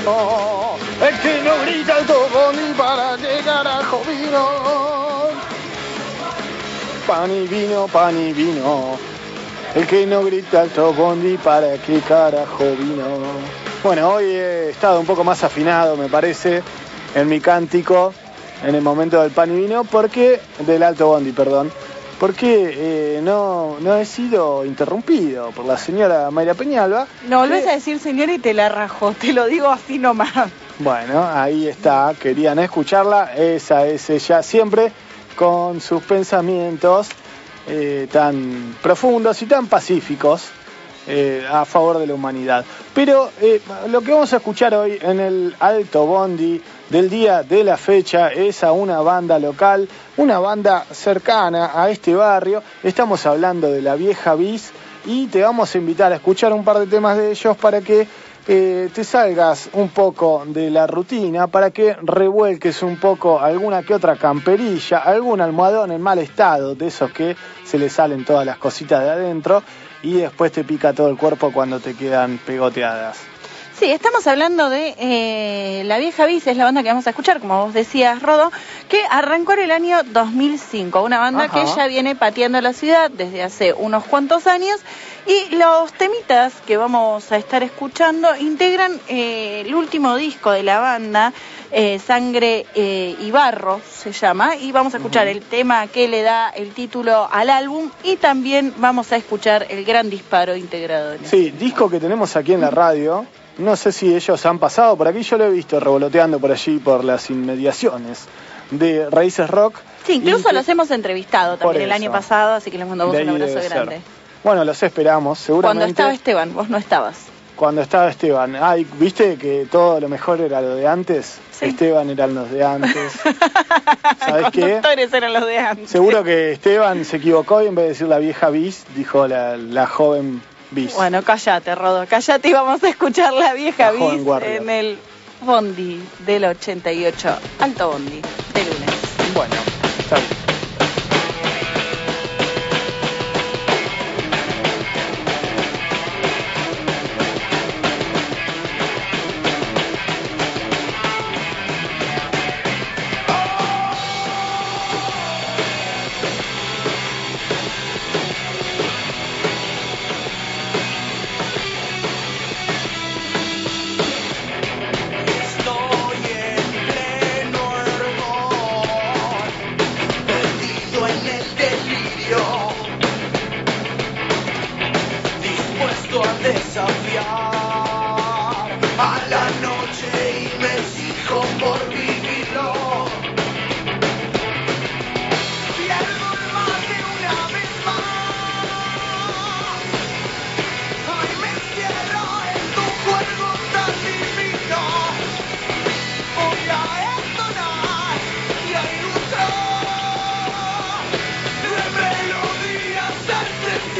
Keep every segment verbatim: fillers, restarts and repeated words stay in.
vino, el que no grita alto bondi para llegar a Jovino. Pan y vino, pan y vino, el que no grita alto bondi para qué carajo vino. Bueno, hoy he estado un poco más afinado, me parece, en mi cántico, en el momento del pan y vino, porque del alto bondi, perdón, porque eh, no, no he sido interrumpido por la señora Mayra Peñalba. No volvés que... a decir señora y te la rajo, te lo digo así nomás. Bueno, ahí está, querían escucharla, esa es ella siempre, con sus pensamientos eh, tan profundos y tan pacíficos eh, a favor de la humanidad. Pero eh, lo que vamos a escuchar hoy en el Alto Bondi del día de la fecha es a una banda local, una banda cercana a este barrio. Estamos hablando de La Vieja Bis y te vamos a invitar a escuchar un par de temas de ellos para que Eh, te salgas un poco de la rutina, para que revuelques un poco alguna que otra camperilla, algún almohadón en mal estado, de esos que se le salen todas las cositas de adentro y después te pica todo el cuerpo cuando te quedan pegoteadas. Sí, estamos hablando de eh, La Vieja Bis, es la banda que vamos a escuchar, como vos decías, Rodo, que arrancó en el año dos mil cinco, una banda Ajá. que ya viene pateando la ciudad desde hace unos cuantos años, y los temitas que vamos a estar escuchando integran eh, el último disco de la banda, eh, Sangre eh, y Barro se llama, y vamos a escuchar uh-huh. el tema que le da el título al álbum, y también vamos a escuchar El Gran Disparo integrado. Sí, disco que tenemos aquí en la radio. No sé si ellos han pasado por aquí, yo lo he visto revoloteando por allí, por las inmediaciones de Raíces Rock. Sí, incluso los hemos entrevistado también el año pasado, así que les mandamos un abrazo grande. Bueno, los esperamos, seguramente. Cuando estaba Esteban, vos no estabas. Cuando estaba Esteban. Ay, ¿viste que todo lo mejor era lo de antes? Sí. Esteban eran los de antes. ¿Sabés qué? Conductores eran los de antes. Seguro que Esteban se equivocó y en vez de decir La Vieja Bis, dijo la, la joven Bis. Bueno, cállate, Rodo, cállate y vamos a escuchar La Vieja Bis en el Bondi del ochenta y ocho, Alto Bondi, de lunes. Bueno, está bien.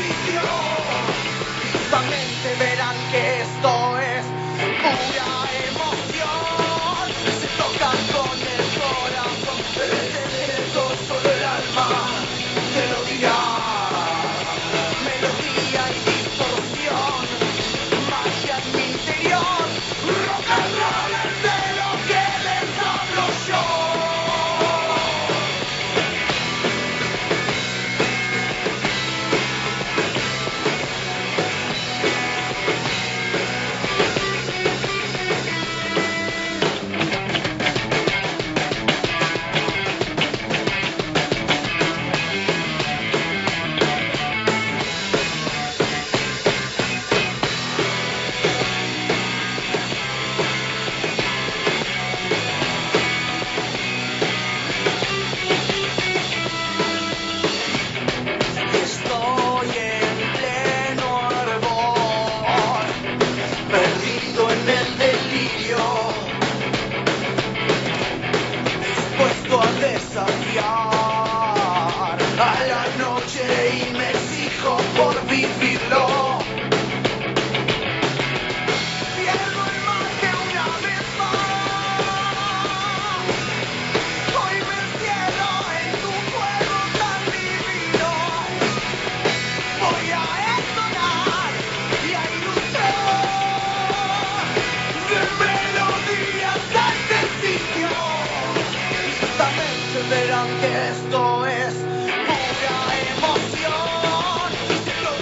Verán que esto es pura emoción.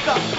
Stop.